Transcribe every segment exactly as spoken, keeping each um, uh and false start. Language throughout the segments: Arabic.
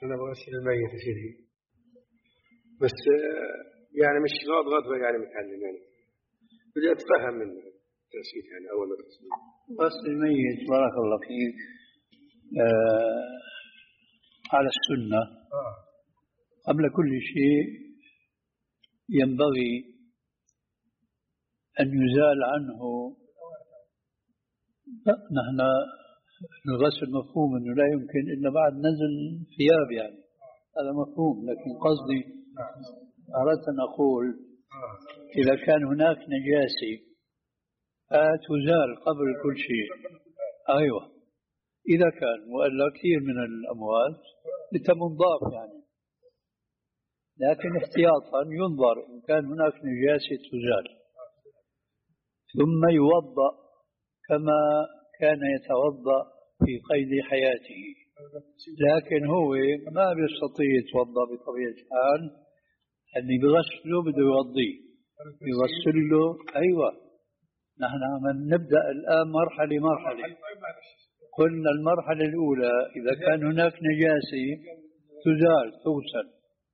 أنا بغسل الميت يا سيدي، بس يعني مش غاض غضبة يعني متعلم يعني بدي أتفهم من التغسيل يعني أول ما تغسل غسل الميت بارك الله فيك آه على السنة. آه. قبل كل شيء ينبغي أن يزال عنه. نحن الغسل مفهوم أنه لا يمكن إلا بعد نزل ثياب يعني، هذا مفهوم، لكن قصدي أردت أن أقول إذا كان هناك نجاسة تزال قبل كل شيء. أيوة إذا كان، وإلا كثير من الأموات لتمنضاف يعني، لكن احتياطا ينظر إن كان هناك نجاسة تزال، ثم يوضأ كما كان يتوضأ في قيد حياته. لكن هو ما بيستطيع يتوضأ بطبيعة الحال، اللي بغسله بده يوضيه يغسل له. أيوة نحن عم نبدأ الآن مرحلة مرحلة. قلنا المرحلة الأولى إذا كان هناك نجاسة تزال توصل.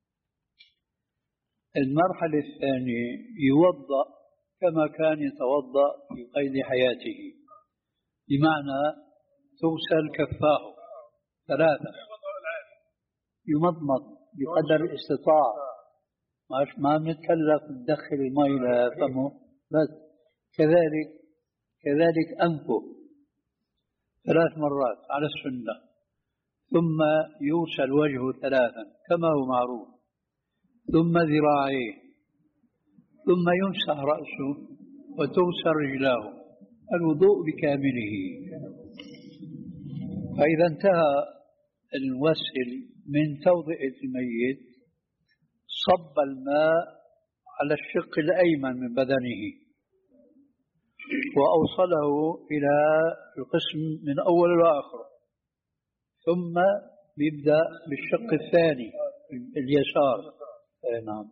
المرحلة الثانية يوضأ كما كان يتوضأ في قيد حياته، بمعنى تغسل كفاه ثلاثة، يمضمض بقدر الاستطاعة، ما نتكلف ندخل الماء إلى فمه بس، كذلك كذلك أنفه ثلاث مرات على السنة، ثم يغسل وجهه ثلاثا كما هو معروف، ثم ذراعيه، ثم يمسح رأسه وتغسل رجلاه، الوضوء بكامله. فإذا انتهى الغسل من توضئة الميت صب الماء على الشق الأيمن من بدنه وأوصله إلى القسم من أول وآخر، ثم يبدأ بالشق الثاني اليسار. نعم.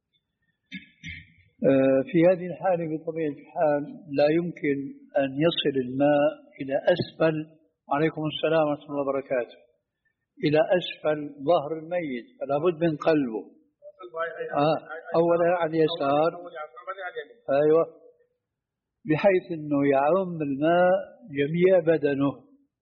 في هذه الحالة بطبيعة الحال لا يمكن أن يصل الماء إلى أسفل، عليكم السلام ورحمة الله وبركاته، إلى أسفل ظهر الميت، فلا بد من قلبه. آه. أولا على اليسار، أيوة، بحيث أنه يعم الماء جميع بدنه.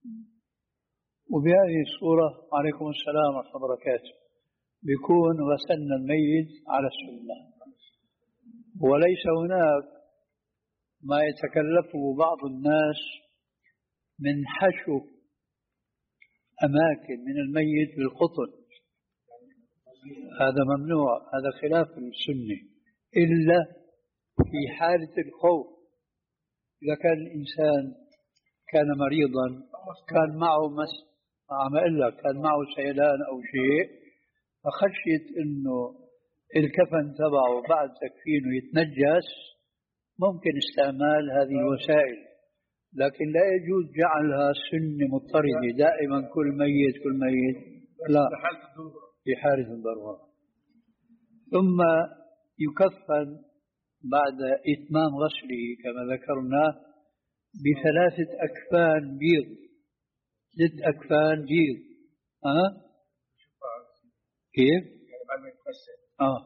وبهذه الصورة عليكم السلام ورحمة الله وبركاته بيكون غسلنا الميت على السنة. وليس هناك ما يتكلفه بعض الناس من حشو أماكن من الميت بالقطن، هذا ممنوع، هذا خلاف السنة، إلا في حالة الخوف. إذا كان الإنسان كان مريضا، كان معه مس عم أقول لك كان معه سيلان أو شيء، فخشيت إنه الكفن تبعه بعد تكفينه يتنجس، ممكن استعمال هذه الوسائل، لكن لا يجوز جعلها سنة مضطردة دائما كل ميت كل ميت، لا، في حالة الضرورة. ثم يكفن بعد إتمام غسله كما ذكرنا بثلاثة أكفان بيض، ست أكفان بيض. ها؟ أه؟ كيف؟ آه.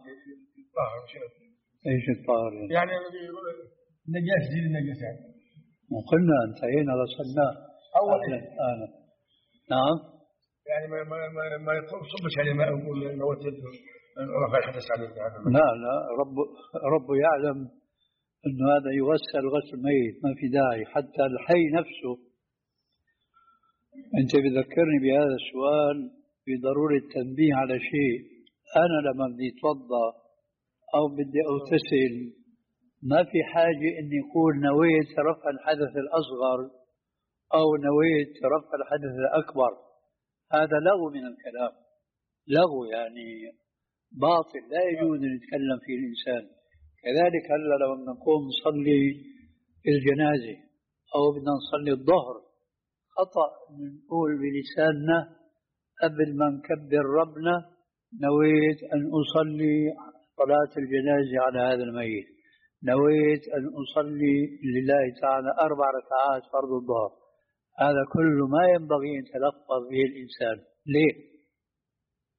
ايش الطاهر يعني؟ يعني نجاس زي النجاسات. وقلنا انتهينا غسلناه أول آه. نعم. يعني ما ما ما ما يصبش عليه ماء ويقول نويت رفع الحدث عليه. لا لا، رب رب يعلم انه هذا يغسل غسل ميت، ما في داعي. حتى الحي نفسه، انت بذكرني بهذا السؤال بضرورة التنبيه على شيء. انا لما بدي اتوضا أو بدي أغتسل ما في حاجة إني يقول نويت رفع الحدث الأصغر أو نويت رفع الحدث الأكبر، هذا لغو من الكلام، لغو يعني باطل لا يجوز أن يتكلم فيه الإنسان. كذلك هلا لو نقوم نصلي الجنازة أو بدنا نصلي الظهر، خطأ نقول بلساننا قبل ما نكبر ربنا نويت أن أصلي صلاة الجنازة على هذا الميت، نويت أن أصلي لله تعالى أربع ركعات فرض الظهر. هذا كله ما ينبغي أن يتلفظ به الإنسان. ليه؟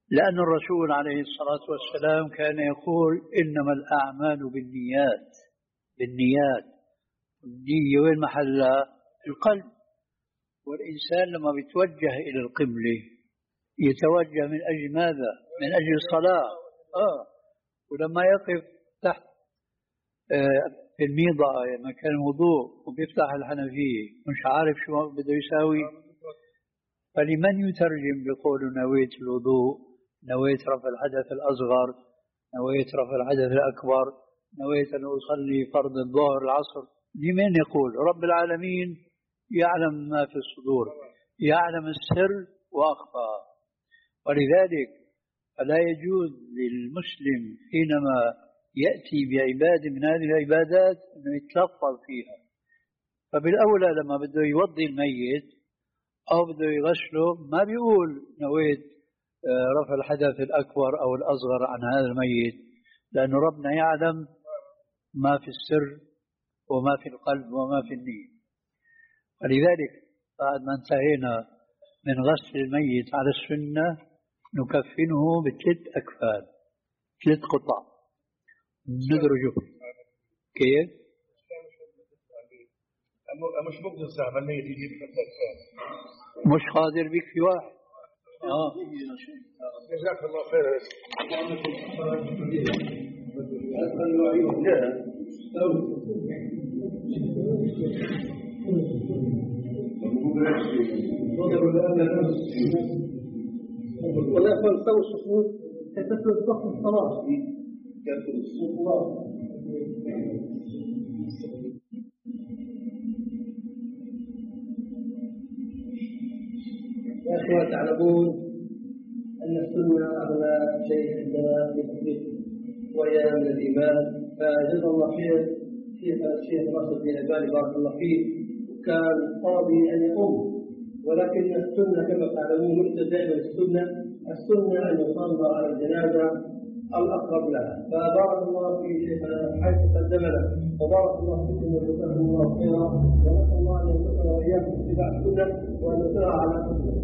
لأن الرسول عليه الصلاة والسلام كان يقول إنما الأعمال بالنيات بالنيات النية وين محلها؟ القلب. والإنسان لما بيتوجه إلى القبلة يتوجه من أجل ماذا؟ من أجل الصلاة. آه. ولما يقف تحت آه في الميضة مكان الوضوء وبيفتح الحنفية مش عارف شو بده يساوي، فلمن يترجم بقول نويت الوضوء، نويت رفع الحدث الأصغر، نويت رفع الحدث الأكبر، نويت أن أصلي فرض الظهر العصر؟ لمن يقول؟ رب العالمين يعلم ما في الصدور، يعلم السر وأخفى. ولذلك فلا يجوز للمسلم حينما يأتي بعبادة من هذه العبادات أنه يتلفظ فيها. فبالأولى لما بده يوضي الميت أو بده يغسله ما بيقول نويت رفع الحدث الأكبر أو الأصغر عن هذا الميت، لأن ربنا يعلم ما في السر وما في القلب وما في النية. ولذلك بعد ما انتهينا من غسل الميت على السنة نكفنه بثلاث أكفان، ثلاث قطع ندرجه. كيف؟ مش مقدر صاحب الميت يجيب ثلاث أكفان، مش قادر بك في واحد. آه. جزاك الله خيرا. ولا تنسوا الصفوف تتسلل صف الصلاة. يا أخوة تعلمون أن السنة أغلى شيء عندنا في التطبيق وهي من الإيمان. فجزا الله خير شيخ الشيخ ناصر بن الألباني بارك الله فيه، وكان قاضي أن يقوم، ولكن السنة كما تعلمون مثل دائما السنة السنة أن يصلى على الجنازة الأقرب لها. فبارك الله في شيخنا حيث قدمنا، وبارك الله فيكم وجزاكم الله خيرا، ونسأل الله أن يرزقنا وإياكم اتباع السنة وأن نسير على السنة.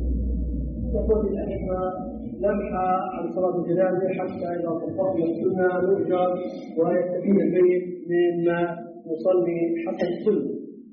يقول الأئمة لمحة عن صلاة الجنازة حتى إذا طبقنا السنة نؤجر ويستفيد الميت مما نصلي حسب السنة.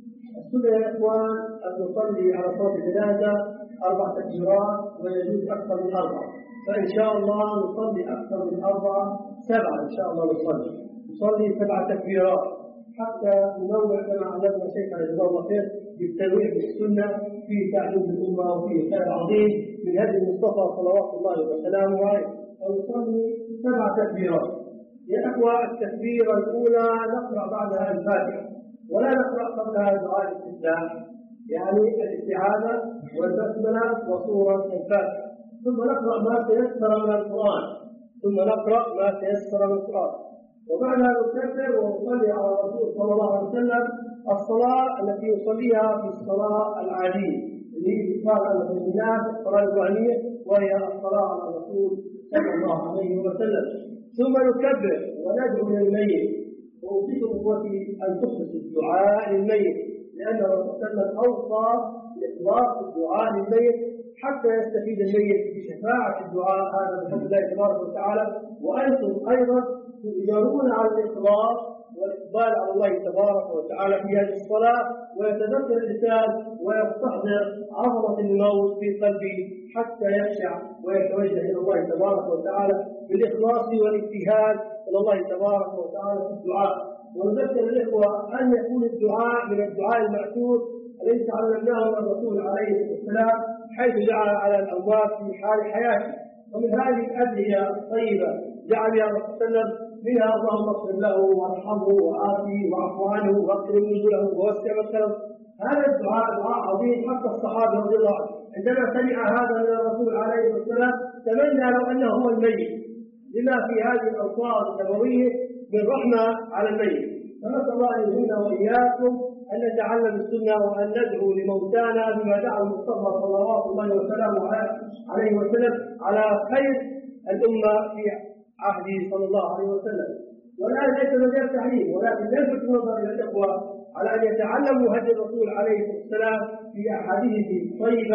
السنة يا إخوان أن نصلي على صلاة الجنازة أربع تكبيرات ويجوز أكثر من أربع، فإن شاء الله نصلي أكثر من أربع سبعة إن شاء الله نصلي نصلي سبع تكبيرات حتى ننوع كما علمنا شيخنا جزاه الله خير بالتنويع بالسنة في تعليم الأمة وفي خير عظيم من هدي المصطفى صلوات الله وسلامه عليه. ونصلي سبع تكبيرات. يا أخوة التكبيرة الأولى نقرأ بعدها الفاتحة ولا نقرأ قبلها دعاء الاستفتاح، يعني الاستعاذة والبسملة وسورة الفاتحة، ثم نقرأ ما تيسر من القرآن ثم نقرأ ما تيسر من القرآن وبعدها نكبر ونصلي على الرسول صلى الله عليه وسلم الصلاة التي يصليها في الصلاة العادية اللي قال أن الناس الصلاة الوهمية وهي الصلاة على الرسول صلى الله عليه وسلم. ثم نكبر وندعو للميت. وأوصيكم إخوتي أن تخلصوا الدعاء للميت، لأن الرسول صلى الله عليه وسلم أوصى بإخلاص الدعاء للميت حتى يستفيد الميت بشفاعة الدعاء هذا بحمد الله تبارك وتعالى. وأنتم أيضا تؤجرون على الإخلاص والإقبال على الله تبارك وتعالى في هذه الصلاة، ويتذكر الإنسان ويستحضر عظمة الموت في قلبه حتى يخشع ويتوجه إلى الله تبارك وتعالى بالإخلاص والاجتهاد إلى الله تبارك وتعالى في الدعاء. ونذكر الإخوة أن يكون الدعاء من الدعاء المأثور الذي تعلمناه من الرسول عليه الصلاة والسلام حيث جعل على الأموات في حال حياته. ومن هذه الأدعية الطيبة جعل يا رسول الله منها اللهم اغفر له وارحمه وآتيه واعف عنه واكرم نزله ووسع مدخله. هذا الدعاء دعاء عظيم حتى الصحابة رضي الله عنهم عندما سمع هذا من الرسول عليه الصلاة والسلام تمنى لو أنه هو الميت، لما في هذه الألفاظ النبوية من رحمة على الميت. فنسأل الله أن يهدينا وإياكم أن نتعلم السنة وأن ندعو لموتانا بما دعا المصطفى صلوات الله وسلامه عليه وسلم على خير الأمة في عهده صلى الله عليه وسلم. والآن ليس مجال تعليم، ولكن نلفت النظر إلى الإخوة على أن يتعلموا هدي الرسول عليه الصلاة والسلام في أحاديثه الطيبة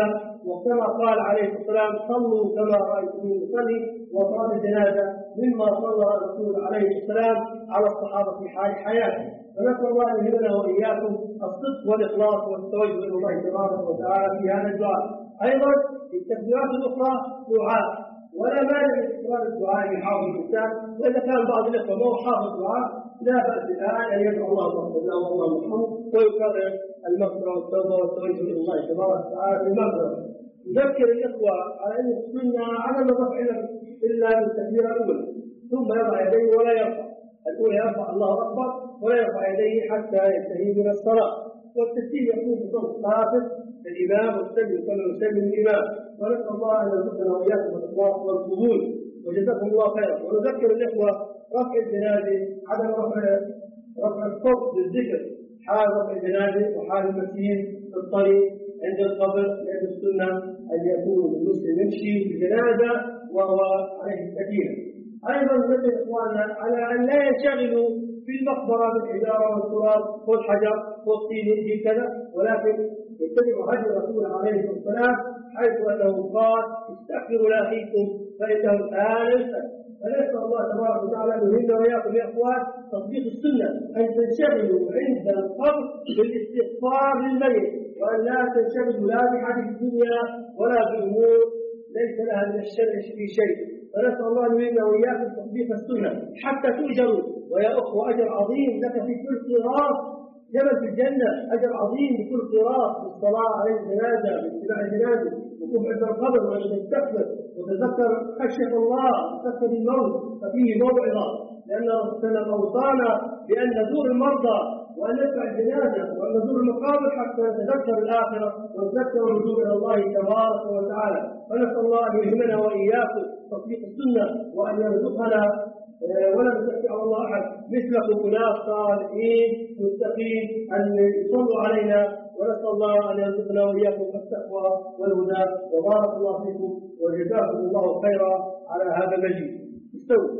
وكما قال عليه الصلاة والسلام صلوا كما رأيتموني أصلي، وصلاة الجنازة مما صلى الرسول عليه السلام على الصحابة في حال حياته. فنسأل الله أن يهدنا وإياكم الصدق والإخلاص والتوجه إلى الله تبارك وتعالى في هذا الدعاء. أيضا في التكبيرات الأخرى دعاء، ولا مانع من تكرار الدعاء يحافظ الإنسان، وإذا كان بعض الإخوة ما هو حافظ دعاء لا بأس الآن أن يدعو الله يغفر له والله يرحمه ويكرر المغفرة والتوبة والتوجه إلى الله تبارك وتعالى في المغفرة. نذكر الإخوة على أن السنة عدم الرفع إلا بالتكبيرة الأولى، ثم يضع يديه ولا يرفع. الأولى يرفع الله أكبر ولا يرفع يديه حتى ينتهي من الصلاة، والتسليم يكون بصوت خافت الإمام والسلم كما يسلم الإمام. ونسأل الله أن يرزقنا وإياكم الإخلاص والقبول، وجزاكم الله خيرا. ونذكر الإخوة رفع الجنازة عدم رفع رفع الصوت بالذكر حال رفع الجنازة وحال المسير في الطريق عند القبر، لأن السنة أن يكون المسلم يمشي بجنازة وهو عليه السكينة. أيضا نذكر إخواننا على أن لا ينشغلوا في المقبرة بالحجارة والتراب والحجر والطين في كذا، ولكن يتبعوا هدي الرسول عليه الصلاة والسلام حيث أنه قال استغفروا لأخيكم فإنه الآن يسأل. فنسأل الله تبارك وتعالى أن يهدنا وإياكم يا إخوان تطبيق السنة، أن تنشغلوا عند القبر بالاستغفار للميت، وأن لا تنشغلوا لا بحديث الدنيا ولا بأمور ليس لها من الشرع في شيء. فنسأل الله أن يهدنا وإياكم تطبيق السنة حتى تؤجروا. ويا أخوة أجر عظيم لك في كل قراءة جبل في الجنة، أجر عظيم بكل قراءة بالصلاة على الجنازة باتباع الجنازة وقوف عند القبر وأن تستغفر وتذكر خشية الله وتذكر الموت ففيه موعظة، لأن ربنا أوصانا بأن نزور المرضى وأن نتبع الجنازة وأن نزور المقابر حتى نتذكر الآخرة ونتذكر الرجوع إلى الله تبارك وتعالى. فنسأل الله أن يلهمنا وإياكم تطبيق السنة وأن يرزقنا ولا نزكي على الله أحد مثلكم أناس صالحين متقين أن يصلوا علينا. ونسأل الله أن يرزقنا وإياكم التقوى والهدى. وبارك الله فيكم وجزاكم الله خيرا على هذا المجيد. استووا.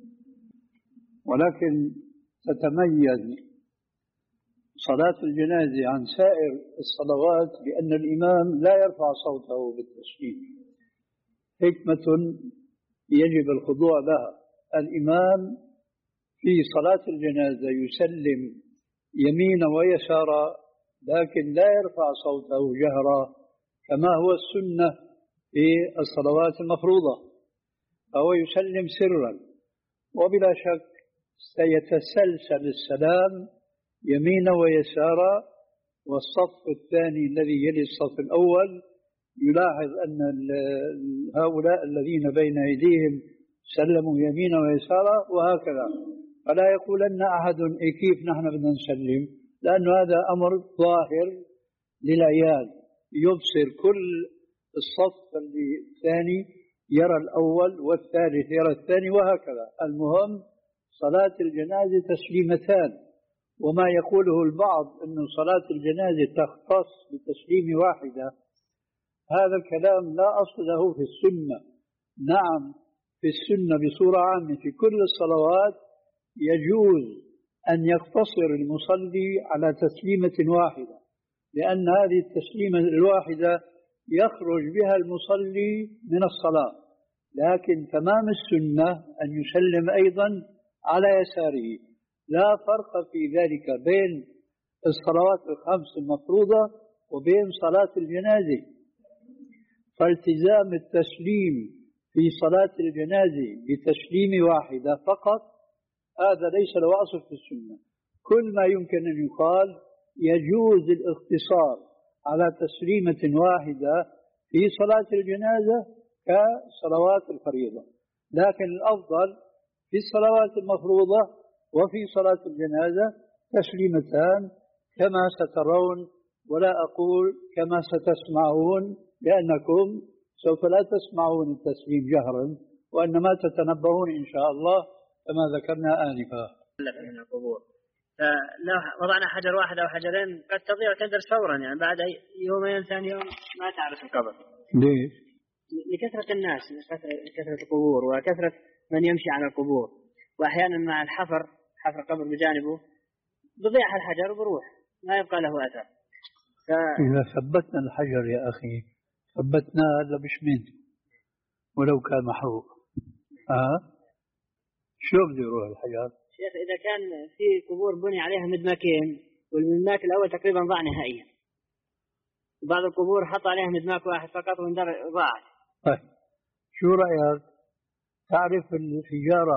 ولكن تتميز صلاة الجنازة عن سائر الصلوات بأن الإمام لا يرفع صوته بالتسليم، حكمة يجب الخضوع لها. الإمام في صلاة الجنازة يسلم يمينا ويسارا، لكن لا يرفع صوته جهرا كما هو السنة في الصلوات المفروضة، فهو يسلم سرا، وبلا شك سيتسلسل السلام يمينا ويسارا. والصف الثاني الذي يلي الصف الأول يلاحظ أن هؤلاء الذين بين أيديهم سلموا يمينا ويسارا وهكذا، فلا يقولن أحد إيه كيف نحن بدنا نسلم، لأن هذا أمر ظاهر للعيان، يبصر كل الصف الثاني يرى الأول والثالث يرى الثاني وهكذا. المهم صلاة الجنازة تسليمتان، وما يقوله البعض أن صلاة الجنازة تختص بتسليم واحدة، هذا الكلام لا أصل له في السنة. نعم في السنة بصورة عامة في كل الصلوات يجوز أن يقتصر المصلي على تسليمة واحدة، لأن هذه التسليمة الواحدة يخرج بها المصلي من الصلاة، لكن تمام السنة أن يسلم أيضا على يساره. لا فرق في ذلك بين الصلوات الخمس المفروضة وبين صلاة الجنازة، فالتزام التسليم في صلاة الجنازة بتسليم واحدة فقط هذا ليس له أصل في السنة. كل ما يمكن أن يقال يجوز الاقتصار على تسليمة واحدة في صلاة الجنازة كصلوات الفريضة، لكن الأفضل في الصلوات المفروضة وفي صلاة الجنازة تسليمتان كما سترون، ولا أقول كما ستسمعون، لأنكم سوف لا تسمعون التسليم جهرا وإنما تتنبهون إن شاء الله كما ذكرنا آنفا. من القبور لو وضعنا حجر واحد أو حجرين قد تضيع تدرس فورا، يعني بعد يومين ثاني يوم ما تعرف القبر. ليش؟ لكثرة الناس، لكثرة القبور وكثرة من يمشي على القبور، وأحيانا مع الحفر حفر قبر بجانبه بضيع الحجر وبروح ما يبقى له أثر. ف... إذا ثبتنا الحجر يا أخي ثبتناه هلا بشمنته ولو كان محروق. ها شو بده يروح الحجر؟ شيخ إذا كان في قبور بني عليها مدماكين والمدماك الأول تقريبا ضاع نهائيا، وبعض القبور حط عليها مدماك واحد فقط وندر ضاعت. طيب شو رأيك؟ تعرف الحجارة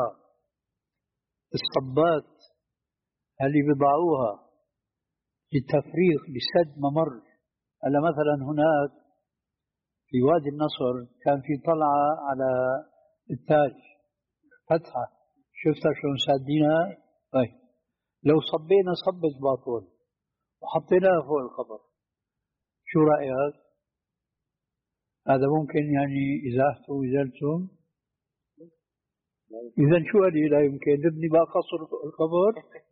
الصبات اللي بيضعوها للتفريغ لسد ممر؟ هلا مثلا هناك في وادي النصر كان في طلعة على التاج فتحة، شفتها شلون سادينها؟ طيب لو صبينا صبة باطول وحطيناها فوق القبر شو رأيك؟ هذا ممكن يعني إزاحته وإزالته؟ إذا شو قال لا يمكن نبني بقى قصر فوق القبر؟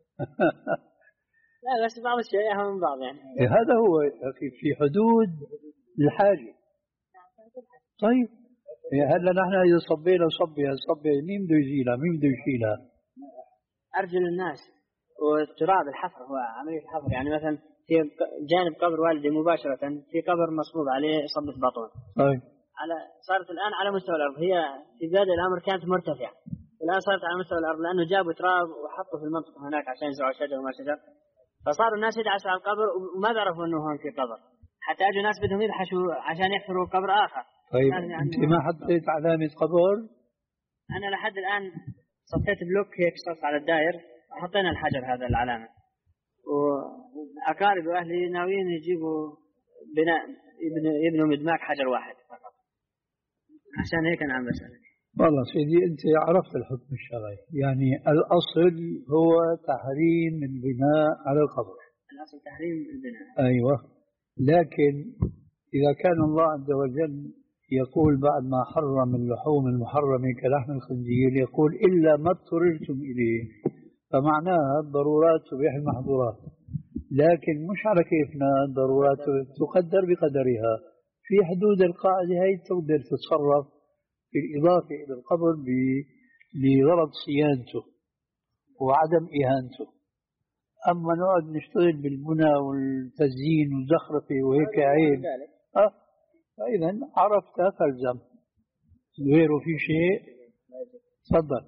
لا بس بعض الشيء أهم من بعض يعني. هذا هو في في حدود الحاجة. طيب هلا نحن إذا صبينا صبي هالصبي مين بده يزيلها؟ مين بده يشيلها؟ أرجل الناس والتراب الحفر هو عملية الحفر. يعني مثلا في جانب قبر والدي مباشرة في قبر مصبوب عليه صبة باطون. طيب على صارت الآن على مستوى الأرض، هي في بداية الأمر كانت مرتفعة والآن صارت على مستوى الأرض لأنه جابوا تراب وحطوا في المنطقة هناك عشان يزرعوا شجر وما شجر، فصاروا الناس يدعسوا على القبر وما بيعرفوا أنه هون في قبر، حتى أجوا ناس بدهم يبحثوا عشان يحفروا قبر آخر. طيب أنت ما حطيت علامة قبر؟ أنا لحد الآن صفيت بلوك هيك صف على الدائر وحطينا الحجر هذا العلامة، وأقارب وأهلي ناويين يجيبوا بناء يبنوا مدماك حجر واحد فقط، عشان هيك أنا عم بسألك. والله سيدي أنت عرفت الحكم الشرعي، يعني الأصل هو تحريم البناء على القبر. الأصل تحريم البناء. أيوة، لكن إذا كان الله عز وجل يقول بعد ما حرم اللحوم المحرمة كلحم الخنزير يقول إلا ما اضطررتم إليه، فمعناها الضرورات تبيح المحظورات، لكن مش على كيفنا، الضرورات تقدر بقدرها في حدود القاعدة هي، تقدر تتصرف في الإضافة إلى القبر لغرض صيانته وعدم إهانته. أما نقعد نشتغل بالبنى والتزيين والزخرفة وهيك عيب، أه فإذا عرفت فالزم، غيره في شيء. تفضل.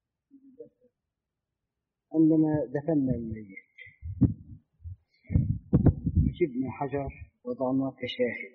عندما دفنا الميت جبنا حجر وضعناه كشاهد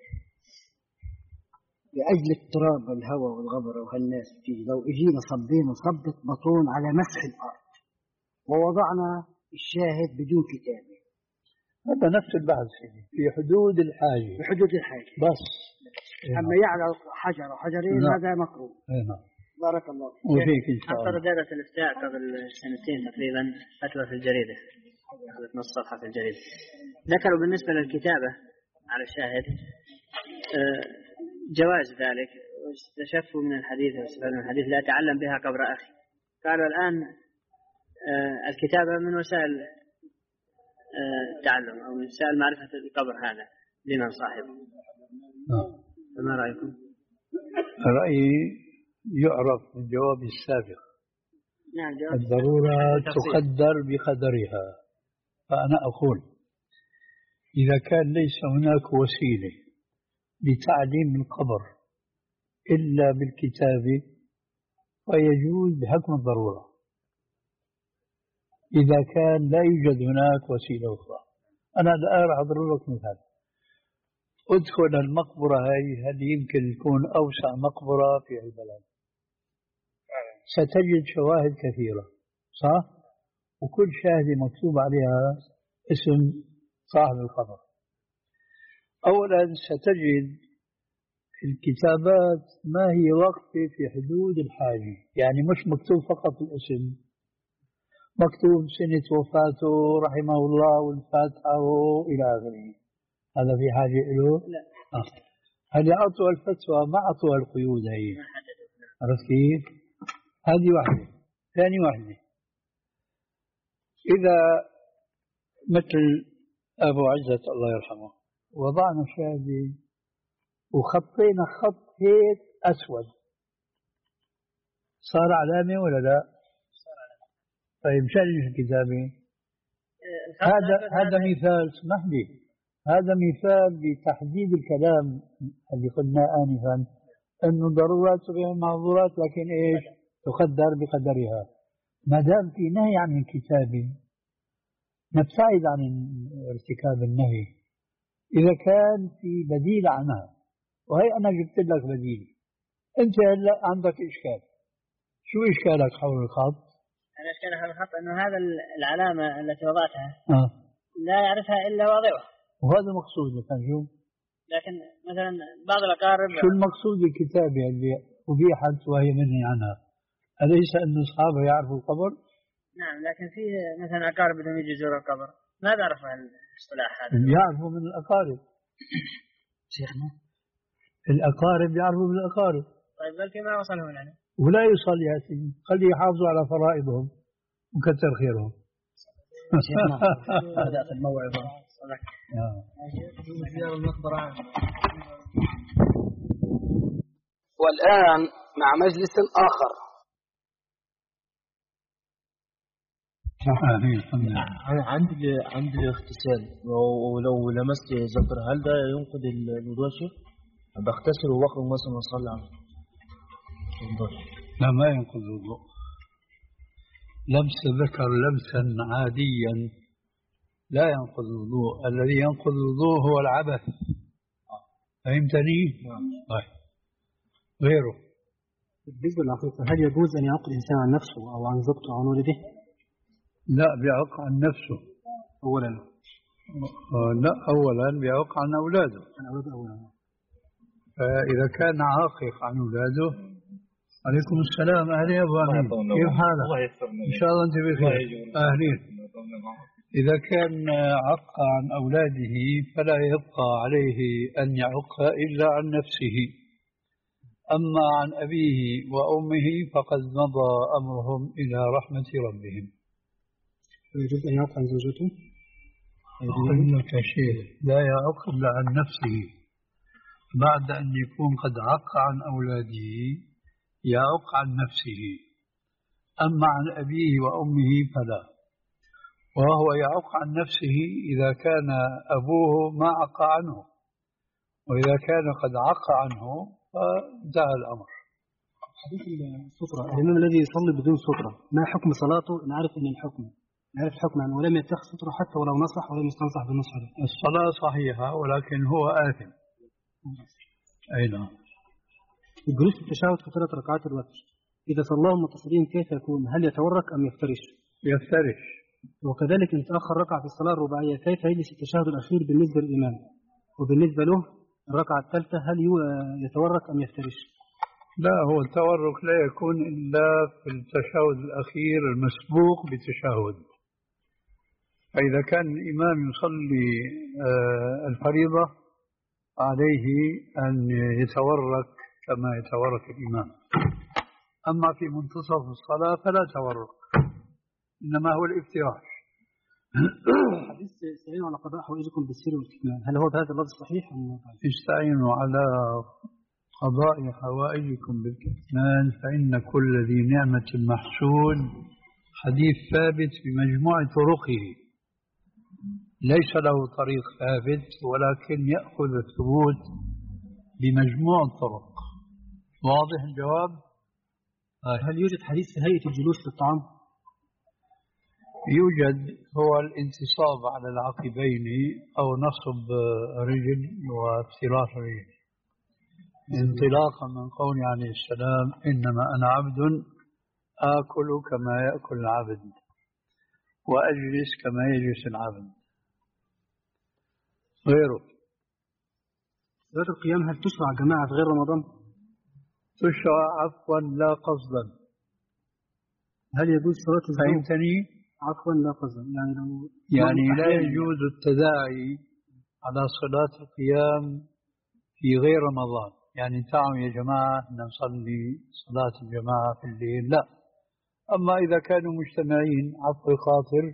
لأجل التراب والهواء والغبرة وهالناس بتيجي، لو اجينا صبينا صبة بطون على مسح الأرض ووضعنا الشاهد بدون كتابة، هذا نفس البحث في حدود الحاجة، في حدود الحاجة بس. أما يعلى حجر وحجرين هذا مكروه. نعم. بارك الله وفيك إن شاء الله. أصدر دائرة الإفتاء قبل سنتين تقريبا فتوى في الجريدة، أخذت نص صفحة في الجريدة، ذكروا بالنسبة للكتابة على الشاهد جواز ذلك، واستشفوا من الحديث واستفادوا من الحديث لا أتعلم بها قبر أخي. قالوا الآن الكتابة من وسائل التعلم أو من وسائل معرفة القبر هذا لمن صاحبه. فما رأيكم؟ رأيي يعرف من جواب السابق. نعم، جواب الضرورة تقدر بقدرها. فأنا أقول إذا كان ليس هناك وسيلة لتعليم القبر إلا بالكتابة فيجوز بحكم الضرورة. إذا كان لا يوجد هناك وسيلة أخرى، أنا الآن أضرب لك مثال. ادخل المقبرة هاي، هل يمكن تكون أوسع مقبرة في البلد؟ ستجد شواهد كثيرة صح؟ وكل شاهدة مكتوب عليها اسم صاحب القبر. أولا ستجد الكتابات ما هي واقفة في حدود الحاجة، يعني مش مكتوب فقط الاسم، مكتوب سنة وفاته رحمه الله والفاتحة إلى آخره. هذا في حاجة له؟ لا. آه. هل أعطوا الفتوى ما أعطوا القيود هي؟ عرفت كيف؟ هذه واحدة. ثاني واحدة، إذا مثل أبو عزة الله يرحمه وضعنا شاهدة وخطينا خط هيك أسود، صار علامة ولا لا؟ طيب شو الكتابة؟ هذا هذا مثال، اسمح لي، هذا مثال لتحديد الكلام اللي قلنا آنفا أنه ضرورات غير محظورات، لكن إيش تقدر بقدرها. ما دام في نهي عن الكتابة نبتعد عن ارتكاب النهي إذا كان في بديل عنها. وهي أنا جبت لك بديل، أنت هلا عندك إشكال. شو إشكالك حول الخط؟ أنا إشكالي حول الخط أنه هذا العلامة التي وضعتها آه. لا يعرفها إلا واضعها، وهذا مقصود مثلا شو؟ لكن مثلا بعض الأقارب شو المقصود بالكتابة اللي أبيحت وهي منهي عنها؟ أليس أن أصحابه يعرفوا القبر؟ نعم، لكن في مثلا أقارب بدهم يجوا يزوروا القبر ما بيعرفوا الاصطلاح هذا. يعرفوا من الأقارب شيخنا، الأقارب يعرفوا من الأقارب. طيب بل ما وصلهم العلم ولا يوصل يا سيدي، خليه يحافظوا على فرائضهم وكثر خيرهم. شيخنا هذا في الموعظة. والآن مع مجلس آخر. أنا عندي عندي اغتسال، ولو لمست ذكر هل ده ينقض الوضوء شيء؟ بغتسل وأخرج مثلا أصلي على الوضوء. لا، ما ينقض الوضوء. لمس الذكر لمسا عاديا لا ينقض الوضوء. الذي ينقض الوضوء هو العبث. فهمتني؟ طيب غيره. بالنسبة للعقيقة هل يجوز أن يعق الإنسان عن نفسه أو عن زوجته أو عن ولده؟ لا، بيعق عن نفسه أولا. لا، أولا بيعق عن أولاده. عن أولاده أولا. فإذا كان عاقق عن أولاده. عليكم السلام، أهلين يا أبو أمين، كيف حالك؟ إن شاء الله أنت بخير. أهلين. إذا كان عق عن أولاده فلا يبقى عليه أن يعق إلا عن نفسه. أما عن أبيه وأمه فقد مضى أمرهم إلى رحمة ربهم. يجوز أن يعق عن زوجته؟ أقول لك شيء، لا يعق إلا عن نفسه. بعد أن يكون قد عق عن أولاده يعق عن نفسه. أما عن أبيه وأمه فلا. وهو يعق عن نفسه إذا كان أبوه ما عق عنه، وإذا كان قد عق عنه فانتهى الأمر. حديث السترة، الإمام الذي يصلي بدون سترة ما حكم صلاته؟ نعرف أن الحكم نعرف الحكم عنه ولم يتخذ سترة حتى ولو نصح ولم يستنصح بالنصح. الصلاة صحيحة ولكن هو آثم. أي نعم. الجلوس في التشهد في ثلاث ركعات الوتر إذا صلاهم متصلين كيف يكون؟ هل يتورك أم يفترش؟ يفترش. وكذلك إن تأخر ركعة في الصلاة الرباعية كيف يجلس التشهد الأخير بالنسبة للإمام؟ وبالنسبة له الركعة الثالثة هل يتورك أم يفترش؟ لا، هو التورك لا يكون إلا في التشهد الأخير المسبوق بتشهد. فإذا كان الإمام يصلي الفريضة عليه أن يتورك كما يتورك الإمام. أما في منتصف الصلاة فلا تورك، إنما هو الافتراش. حديث استعينوا على قضاء حوائجكم بالسر والكتمان، هل هو بهذا اللفظ صحيح أم لا؟ استعينوا على قضاء حوائجكم بالكتمان فإن كل ذي نعمة محسود. حديث ثابت بمجموع طرقه، ليس له طريق ثابت ولكن يأخذ الثبوت بمجموع الطرق. واضح الجواب؟ هل يوجد حديث في هيئة الجلوس في الطعام؟ يوجد، هو الانتصاب على العقبين أو نصب رجل وافتراش رجل، انطلاقا من قول عليه السلام إنما أنا عبد آكل كما يأكل العبد وأجلس كما يجلس العبد. غيره. صلاة القيام هل تشرع جماعة في غير رمضان؟ تشرع عفوا لا قصدا. هل يجوز صلاة الزوج؟ فهمتني؟ عفوا لا قصدا، يعني لو يعني لا يجوز التداعي على صلاة القيام في غير رمضان، يعني تعالوا يا جماعة نصلي صلاة الجماعة في الليل، لا. أما إذا كانوا مجتمعين عفو الخاطر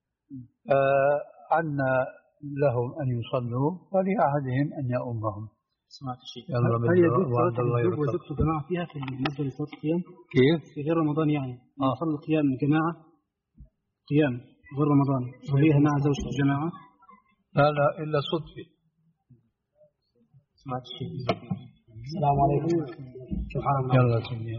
عنا لهم أن يصلوا فلأحدهم أن يؤمهم. سمعت الشيء. هل يجوز صلاة الزوج وزوجته جماعة فيها في بالنسبة لصلاة القيام؟ كيف؟ في غير رمضان يعني آه. يصلي القيام جماعة، قيام غير رمضان يصليها مع زوجته جماعة؟ لا لا إلا صدفة. سمعت الشيء. السلام عليكم. سبحان الله. يلا سمي.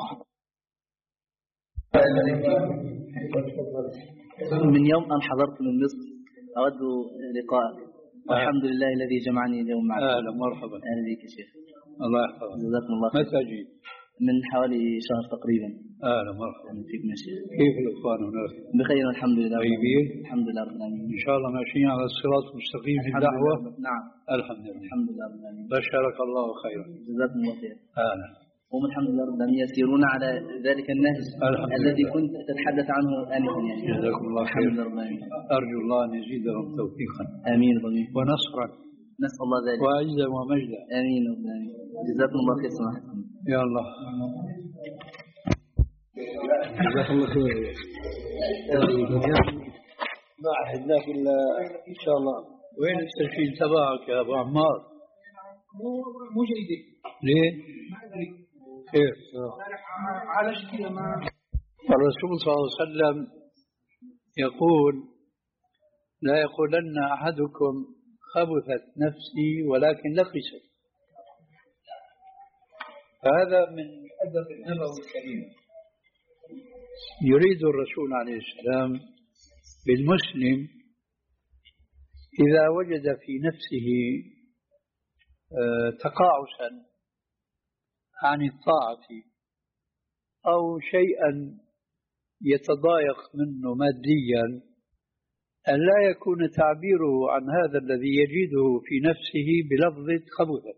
من يوم أن حضرت من مصر أود لقاءك، والحمد لله الذي جمعني اليوم معك. أهلا مرحبا. أهلا بك يا شيخ. الله يحفظك. جزاكم الله خير. متى جيت؟ من حوالي شهر تقريبا. أهلا مرحبا. أهلا فيكم يا شيخ. كيف الإخوان هناك؟ بخير والحمد لله. طيبين؟ الحمد لله رب العالمين. إن شاء الله ماشيين على الصراط المستقيم في الدعوة. نعم. الحمد لله. الحمد لله رب العالمين. بشرك الله خيرا. جزاكم الله خير. أهلا. هم الحمد لله رب العالمين يسيرون على ذلك النهج الذي كنت تتحدث عنه آنفا يعني. جزاكم الله خير. الحمد لله رب العالمين. أرجو الله أن يزيدهم توفيقا. آمين آمين. ونصرا. نسأل الله ذلك. وعزا ومجدا. آمين رب العالمين. جزاكم الله خير سماحتكم. يا الله. جزاكم الله خير. ما عهدناك إلا إن شاء الله. وين التسجيل تبعك يا أبو عمار؟ مو جيدة. ليه؟ كيف؟ على شكل ما الرسول صلى الله عليه وسلم يقول: لا يقولن أحدكم خبثت نفسي ولكن لقست. فهذا من أدب النبوي الكريم. يريد الرسول عليه السلام بالمسلم إذا وجد في نفسه تقاعسا عن الطاعة أو شيئا يتضايق منه ماديا أن لا يكون تعبيره عن هذا الذي يجده في نفسه بلفظة خبثت،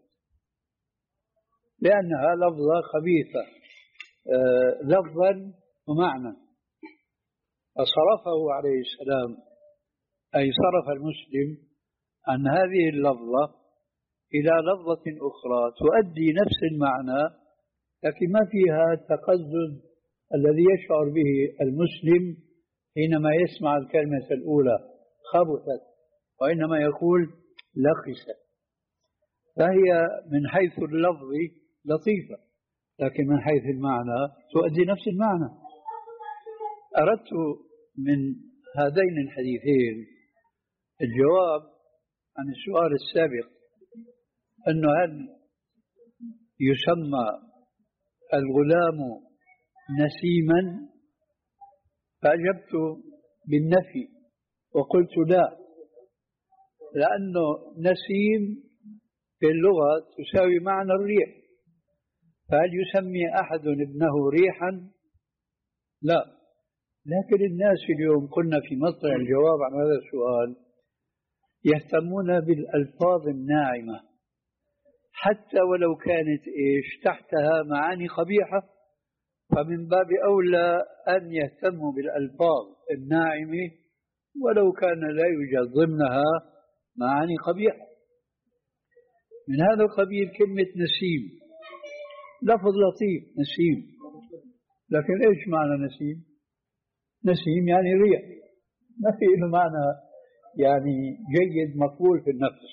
لأنها لفظة خبيثة لفظا ومعنى. فصرفه عليه السلام، أي صرف المسلم عن هذه اللفظة إلى لفظة أخرى تؤدي نفس المعنى لكن ما فيها التقزز الذي يشعر به المسلم حينما يسمع الكلمة الأولى خبثت، وإنما يقول لقست. فهي من حيث اللفظ لطيفة لكن من حيث المعنى تؤدي نفس المعنى. أردت من هذين الحديثين الجواب عن السؤال السابق، أنه هل يسمى الغلام نسيما؟ فأجبت بالنفي وقلت لا، لأنه نسيم في اللغة تساوي معنى الريح، فهل يسمي أحد ابنه ريحا؟ لا. لكن الناس اليوم قلنا في مطلع الجواب عن هذا السؤال يهتمون بالألفاظ الناعمة حتى ولو كانت إيش تحتها معاني قبيحة، فمن باب أولى أن يهتموا بالألفاظ الناعمة ولو كان لا يوجد ضمنها معاني قبيحة. من هذا القبيل كلمة نسيم، لفظ لطيف نسيم، لكن إيش معنى نسيم؟ نسيم يعني ريح، ما في له معنى يعني جيد مقبول في النفس.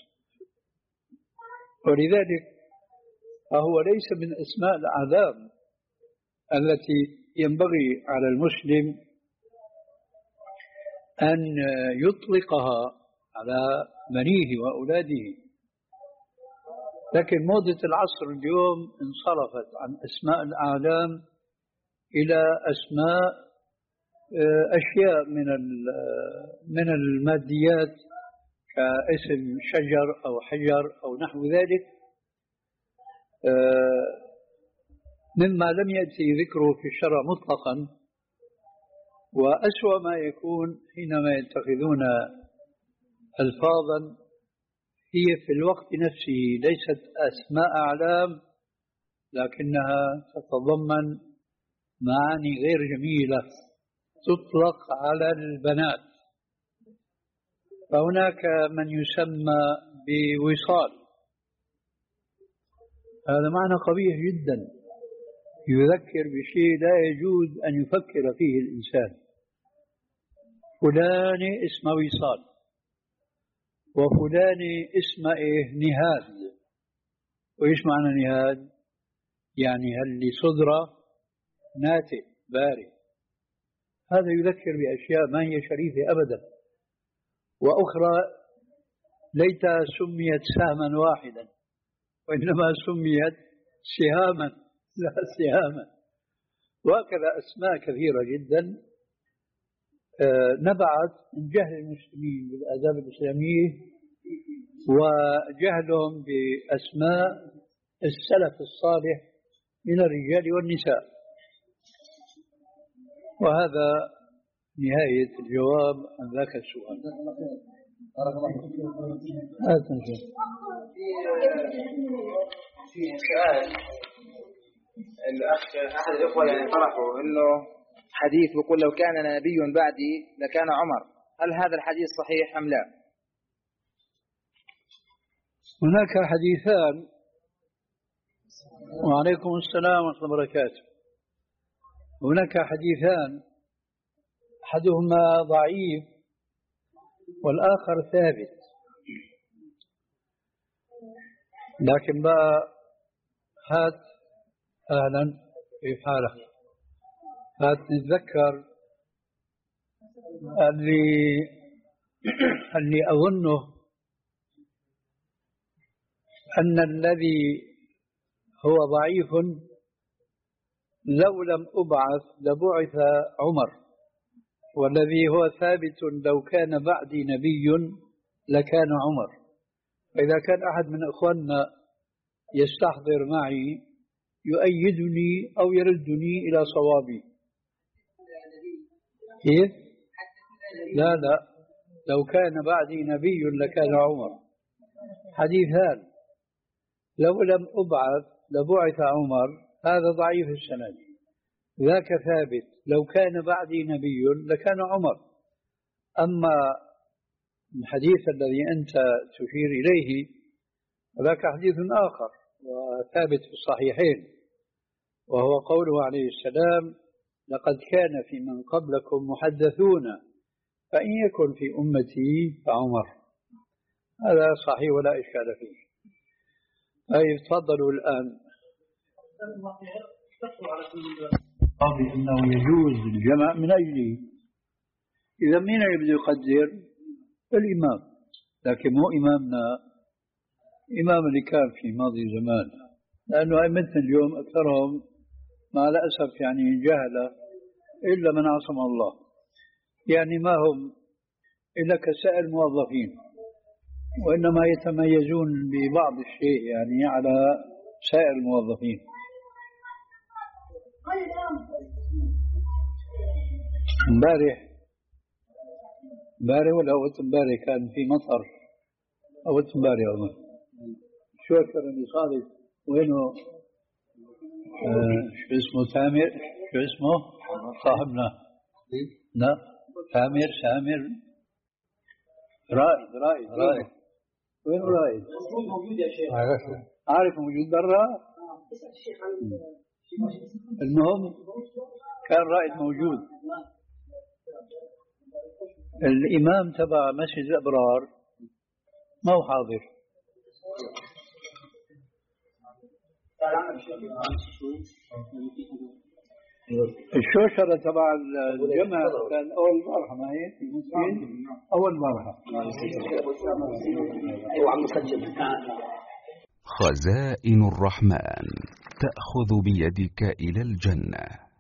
ولذلك فهو ليس من أسماء الأعلام التي ينبغي على المسلم أن يطلقها على بنيه وأولاده. لكن موضة العصر اليوم انصرفت عن أسماء الأعلام إلى أسماء أشياء من من الماديات كاسم شجر أو حجر أو نحو ذلك، مما لم يأتي ذكره في الشرع مطلقا. وأسوأ ما يكون حينما يتخذون ألفاظا هي في الوقت نفسه ليست أسماء أعلام لكنها تتضمن معاني غير جميلة تطلق على البنات. فهناك من يسمى بوصال، هذا معنى قبيح جدا، يذكر بشيء لا يجوز أن يفكر فيه الإنسان. فلان اسم وصال وفلان اسم إيه نهاد. وإيش معنى نهاد؟ يعني هل لصدرة ناتئ بارئ. هذا يذكر بأشياء ما هي شريفة أبدا، وأخرى ليتها سميت سهما واحدا، وإنما سميت سهاما لا سهاما. وهكذا أسماء كثيرة جدا نبعت من جهل المسلمين بالآداب الإسلامية وجهلهم بأسماء السلف الصالح من الرجال والنساء. وهذا نهاية الجواب عن ذاك السؤال. في سؤال الأخ أحد الإخوة يعني طرحوا إنه حديث يقول لو كان نبي بعدي لكان عمر، هل هذا الحديث صحيح أم لا؟ هناك حديثان. وعليكم السلام ورحمة الله وبركاته. هناك حديثان أحدهما ضعيف والآخر ثابت، لكن بقى هات أهلا في حالك، هات نتذكر اللي اللي أظنه أن الذي هو ضعيف لو لم أبعث لبعث عمر، والذي هو ثابت لو كان بعدي نبي لكان عمر. فإذا كان أحد من إخواننا يستحضر معي يؤيدني أو يردني إلى صوابي. كيف؟ لا لا، لو كان بعدي نبي لكان عمر. حديثان لو لم أبعث لبعث عمر، هذا ضعيف السند. ذاك ثابت لو كان بعدي نبي لكان عمر. أما الحديث الذي أنت تشير إليه ذاك حديث آخر وثابت في الصحيحين، وهو قوله عليه السلام: لقد كان في من قبلكم محدثون فإن يكن في أمتي فعمر. هذا صحيح ولا إشكال فيه. أي تفضلوا الآن. قاضي أنه يجوز الجمع من أجله. إذا مين اللي بده يقدر؟ الإمام، لكن مو إمامنا، إمام اللي كان في ماضي زمان، لأنه أئمتنا اليوم أكثرهم مع الأسف يعني جهلة إلا من عصم الله، يعني ما هم إلا كسائر الموظفين، وإنما يتميزون ببعض الشيء يعني على سائر الموظفين. امبارح امبارح ولا أول امبارح كان في مطر، أول امبارح أظن، شو أكثر اللي صادق وينه آه شو اسمه تامر، شو اسمه صاحبنا، لا تامر سامر رائد رائد رائد وين رائد؟ موجود يا شيخ. عارف موجود برا. المهم كان رائد موجود. الإمام تبع مسجد الأبرار ما هو حاضر. الشوشرة تبع الجمع كان أول مرة، ما هي أول مرة. خزائن الرحمن تأخذ بيدك إلى الجنة.